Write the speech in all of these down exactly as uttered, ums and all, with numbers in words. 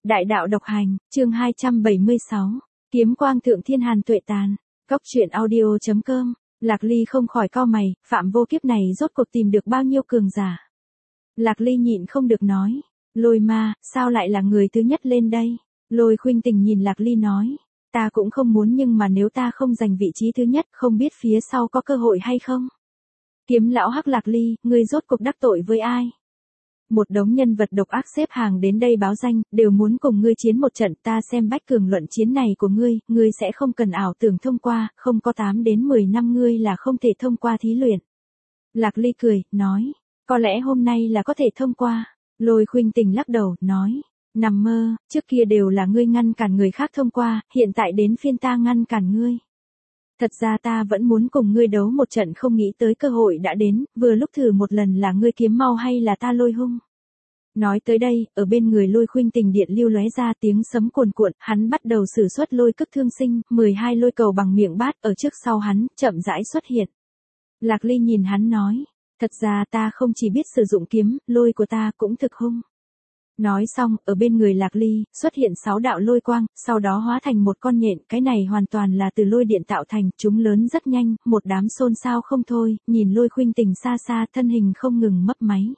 Đại đạo độc hành, chương hai trăm bảy mươi sáu. Kiếm quang thượng thiên hàn tuệ tàn. Cốc truyện audio chấm com. Lạc Ly không khỏi cau mày, Phạm Vô Kiếp này rốt cuộc tìm được bao nhiêu cường giả. Lạc Ly nhịn không được nói, Lôi ma, sao lại là người thứ nhất lên đây? Lôi Khuynh Tình nhìn Lạc Ly nói, ta cũng không muốn nhưng mà nếu ta không giành vị trí thứ nhất không biết phía sau có cơ hội hay không? Kiếm lão hắc Lạc Ly, ngươi rốt cuộc đắc tội với ai? Một đống nhân vật độc ác xếp hàng đến đây báo danh, đều muốn cùng ngươi chiến một trận, ta xem bách cường luận chiến này của ngươi, ngươi sẽ không cần ảo tưởng thông qua, không có tám đến mười năm ngươi là không thể thông qua thí luyện. Lạc Ly cười, nói, có lẽ hôm nay là có thể thông qua. Lôi Khuynh Tình lắc đầu, nói, nằm mơ, trước kia đều là ngươi ngăn cản người khác thông qua, hiện tại đến phiên ta ngăn cản ngươi. Thật ra ta vẫn muốn cùng ngươi đấu một trận, không nghĩ tới cơ hội đã đến, vừa lúc thử một lần là ngươi kiếm mau hay là ta lôi hung. Nói tới đây, ở bên người Lôi Khuynh Tình điện lưu lóe ra tiếng sấm cuồn cuộn, hắn bắt đầu sử xuất lôi cức thương sinh, mười hai lôi cầu bằng miệng bát ở trước sau hắn, chậm rãi xuất hiện. Lạc Ly nhìn hắn nói, thật ra ta không chỉ biết sử dụng kiếm, lôi của ta cũng thực hung. Nói xong, ở bên người Lạc Ly, xuất hiện sáu đạo lôi quang, sau đó hóa thành một con nhện, cái này hoàn toàn là từ lôi điện tạo thành, chúng lớn rất nhanh, một đám xôn xao không thôi, nhìn Lôi Khuynh Tình xa xa, thân hình không ngừng mấp máy.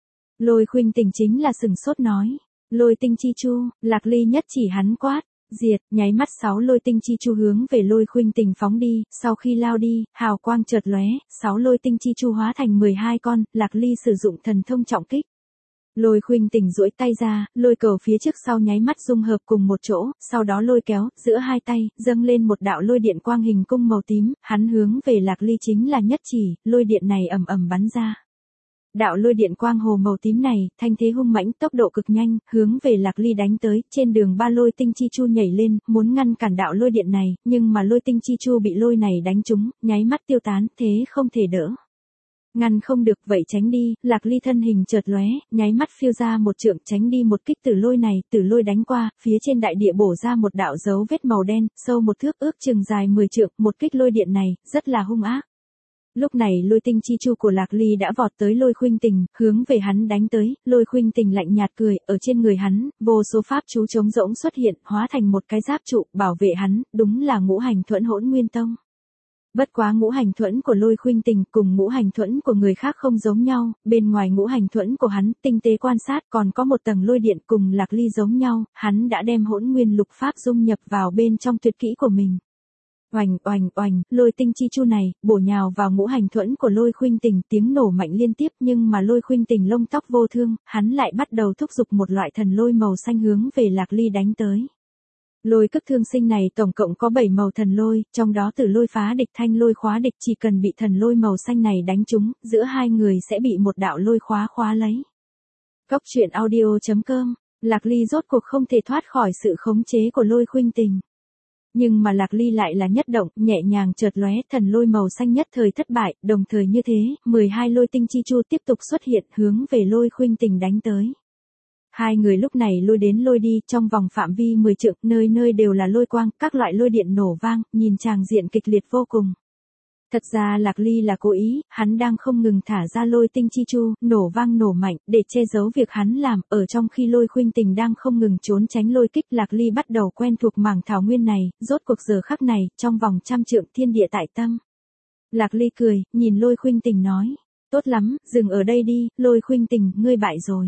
Lôi Khuynh Tình chính là sừng sốt nói, lôi tinh chi chu, Lạc Ly nhất chỉ hắn quát, diệt, nháy mắt sáu lôi tinh chi chu hướng về Lôi Khuynh Tình phóng đi, sau khi lao đi, hào quang chợt lóe, sáu lôi tinh chi chu hóa thành mười hai con, Lạc Ly sử dụng thần thông trọng kích. Lôi Khuynh Tình duỗi tay ra, lôi cầu phía trước sau nháy mắt dung hợp cùng một chỗ, sau đó lôi kéo, giữa hai tay, dâng lên một đạo lôi điện quang hình cung màu tím, hắn hướng về Lạc Ly chính là nhất chỉ, lôi điện này ầm ầm bắn ra. Đạo lôi điện quang hồ màu tím này, thanh thế hung mãnh, tốc độ cực nhanh, hướng về Lạc Ly đánh tới, trên đường ba lôi tinh chi chu nhảy lên, muốn ngăn cản đạo lôi điện này, nhưng mà lôi tinh chi chu bị lôi này đánh trúng, nháy mắt tiêu tán, thế không thể đỡ. Ngăn không được vậy tránh đi, Lạc Ly thân hình chợt lóe, nháy mắt phiêu ra một trượng tránh đi một kích tử lôi này, tử lôi đánh qua, phía trên đại địa bổ ra một đạo dấu vết màu đen, sâu một thước ước chừng dài mười trượng, một kích lôi điện này, rất là hung ác. Lúc này lôi tinh chi chu của Lạc Ly đã vọt tới Lôi Khuynh Tình, hướng về hắn đánh tới, Lôi Khuynh Tình lạnh nhạt cười, ở trên người hắn, vô số pháp chú trống rỗng xuất hiện, hóa thành một cái giáp trụ, bảo vệ hắn, đúng là ngũ hành thuẫn hỗn nguyên tông. Bất quá ngũ hành thuẫn của Lôi Khuynh Tình cùng ngũ hành thuẫn của người khác không giống nhau, bên ngoài ngũ hành thuẫn của hắn, tinh tế quan sát còn có một tầng lôi điện cùng Lạc Ly giống nhau, hắn đã đem hỗn nguyên lục pháp dung nhập vào bên trong tuyệt kỹ của mình. Oành oành oành, lôi tinh chi chu này, bổ nhào vào ngũ hành thuẫn của Lôi Khuynh Tình, tiếng nổ mạnh liên tiếp nhưng mà Lôi Khuynh Tình lông tóc vô thương, hắn lại bắt đầu thúc giục một loại thần lôi màu xanh hướng về Lạc Ly đánh tới. Lôi cức thương sinh này tổng cộng có bảy màu thần lôi, trong đó tử lôi phá địch thanh lôi khóa địch, chỉ cần bị thần lôi màu xanh này đánh trúng, giữa hai người sẽ bị một đạo lôi khóa khóa lấy. Cốc truyện audio chấm com, Lạc Ly rốt cuộc không thể thoát khỏi sự khống chế của Lôi Khuynh Tình. Nhưng mà Lạc Ly lại là nhất động, nhẹ nhàng chợt lóe, thần lôi màu xanh nhất thời thất bại, đồng thời như thế, mười hai lôi tinh chi chu tiếp tục xuất hiện, hướng về Lôi Khuynh Tình đánh tới. Hai người lúc này lôi đến lôi đi, trong vòng phạm vi mười trượng, nơi nơi đều là lôi quang, các loại lôi điện nổ vang, nhìn tràng diện kịch liệt vô cùng. Thật ra Lạc Ly là cố ý, hắn đang không ngừng thả ra lôi tinh chi chu, nổ vang nổ mạnh, để che giấu việc hắn làm, ở trong khi Lôi Khuynh Tình đang không ngừng trốn tránh lôi kích, Lạc Ly bắt đầu quen thuộc mảng thảo nguyên này, rốt cuộc giờ khắc này, trong vòng trăm trượng thiên địa tại tâm. Lạc Ly cười, nhìn Lôi Khuynh Tình nói, tốt lắm, dừng ở đây đi, Lôi Khuynh Tình, ngươi bại rồi.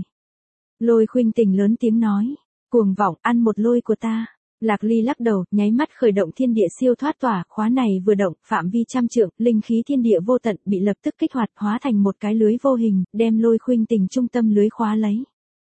Lôi Khuynh Tình lớn tiếng nói, cuồng vọng, ăn một lôi của ta. Lạc Ly lắc đầu, nháy mắt khởi động thiên địa siêu thoát tỏa, khóa này vừa động, phạm vi trăm trượng, linh khí thiên địa vô tận, bị lập tức kích hoạt, hóa thành một cái lưới vô hình, đem Lôi Khuynh Tình trung tâm lưới khóa lấy.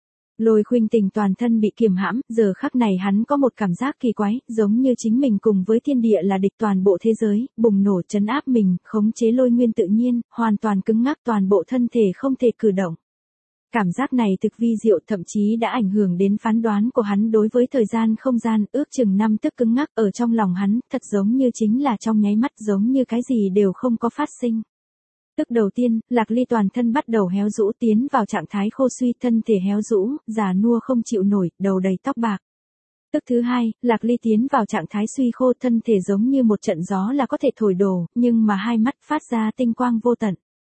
Lôi Khuynh Tình toàn thân bị kiềm hãm, giờ khắc này hắn có một cảm giác kỳ quái, giống như chính mình cùng với thiên địa là địch toàn bộ thế giới, bùng nổ trấn áp mình, khống chế lôi nguyên tự nhiên, hoàn toàn cứng ngắc toàn bộ thân thể không thể cử động. Cảm giác này thực vi diệu, thậm chí đã ảnh hưởng đến phán đoán của hắn đối với thời gian không gian, ước chừng năm tức cứng ngắc ở trong lòng hắn, thật giống như chính là trong nháy mắt, giống như cái gì đều không có phát sinh. Tức đầu tiên, Lạc Ly toàn thân bắt đầu héo rũ, tiến vào trạng thái khô suy, thân thể héo rũ, già nua không chịu nổi, đầu đầy tóc bạc. Tức thứ hai, Lạc Ly tiến vào trạng thái suy khô, thân thể giống như một trận gió là có thể thổi đổ, nhưng mà hai mắt phát ra tinh quang vô tận.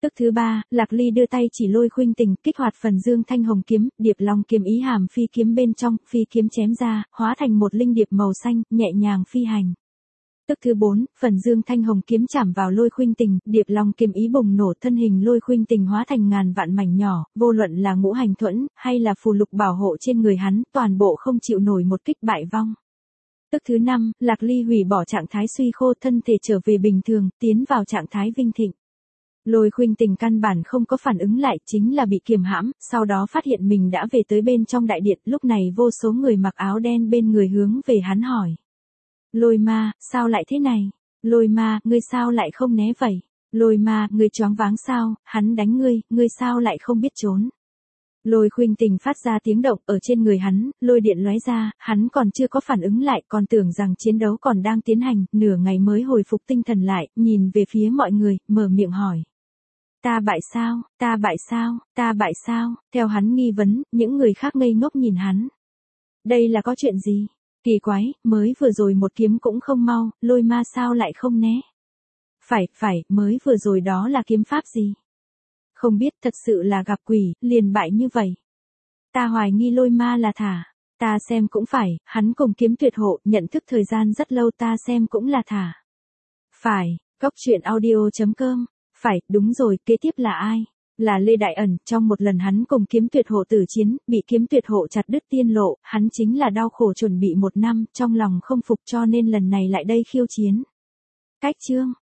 Tức thứ ba, Lạc Ly đưa tay chỉ Lôi Khuynh Tình, kích hoạt phần Dương Thanh Hồng kiếm, Điệp Long kiếm ý hàm phi kiếm bên trong, phi kiếm chém ra, hóa thành một linh điệp màu xanh, nhẹ nhàng phi hành. Tức thứ bốn, phần Dương Thanh Hồng kiếm chạm vào Lôi Khuynh Tình, Điệp Long kiếm ý bùng nổ, thân hình Lôi Khuynh Tình hóa thành ngàn vạn mảnh nhỏ, vô luận là ngũ hành thuẫn, hay là phù lục bảo hộ trên người hắn, toàn bộ không chịu nổi một kích bại vong. Tức thứ năm, Lạc Ly hủy bỏ trạng thái suy khô, thân thể trở về bình thường, tiến vào trạng thái vinh thịnh. Lôi Khuynh Tình căn bản không có phản ứng lại, chính là bị kiềm hãm, sau đó phát hiện mình đã về tới bên trong đại điện, lúc này vô số người mặc áo đen bên người hướng về hắn hỏi. Lôi ma, sao lại thế này? Lôi ma, ngươi sao lại không né vậy? Lôi ma, ngươi choáng váng sao, hắn đánh ngươi, ngươi sao lại không biết trốn? Lôi Khuynh Tình phát ra tiếng động ở trên người hắn, lôi điện lóe ra, hắn còn chưa có phản ứng lại, còn tưởng rằng chiến đấu còn đang tiến hành, nửa ngày mới hồi phục tinh thần lại, nhìn về phía mọi người, mở miệng hỏi. Ta bại sao, ta bại sao, ta bại sao, theo hắn nghi vấn, những người khác ngây ngốc nhìn hắn. Đây là có chuyện gì? Kỳ quái, mới vừa rồi một kiếm cũng không mau, lôi ma sao lại không né? Phải, phải, mới vừa rồi đó là kiếm pháp gì? Không biết, thật sự là gặp quỷ, liền bại như vậy. Ta hoài nghi lôi ma là thả. Ta xem cũng phải, hắn cùng kiếm tuyệt hộ, nhận thức thời gian rất lâu, ta xem cũng là thả. Phải, Cốc Truyện Audio chấm com. Phải, đúng rồi, kế tiếp là ai? Là Lê Đại Ẩn, trong một lần hắn cùng kiếm tuyệt hộ tử chiến, bị kiếm tuyệt hộ chặt đứt tiên lộ, hắn chính là đau khổ chuẩn bị một năm, trong lòng không phục cho nên lần này lại đây khiêu chiến. Cách chương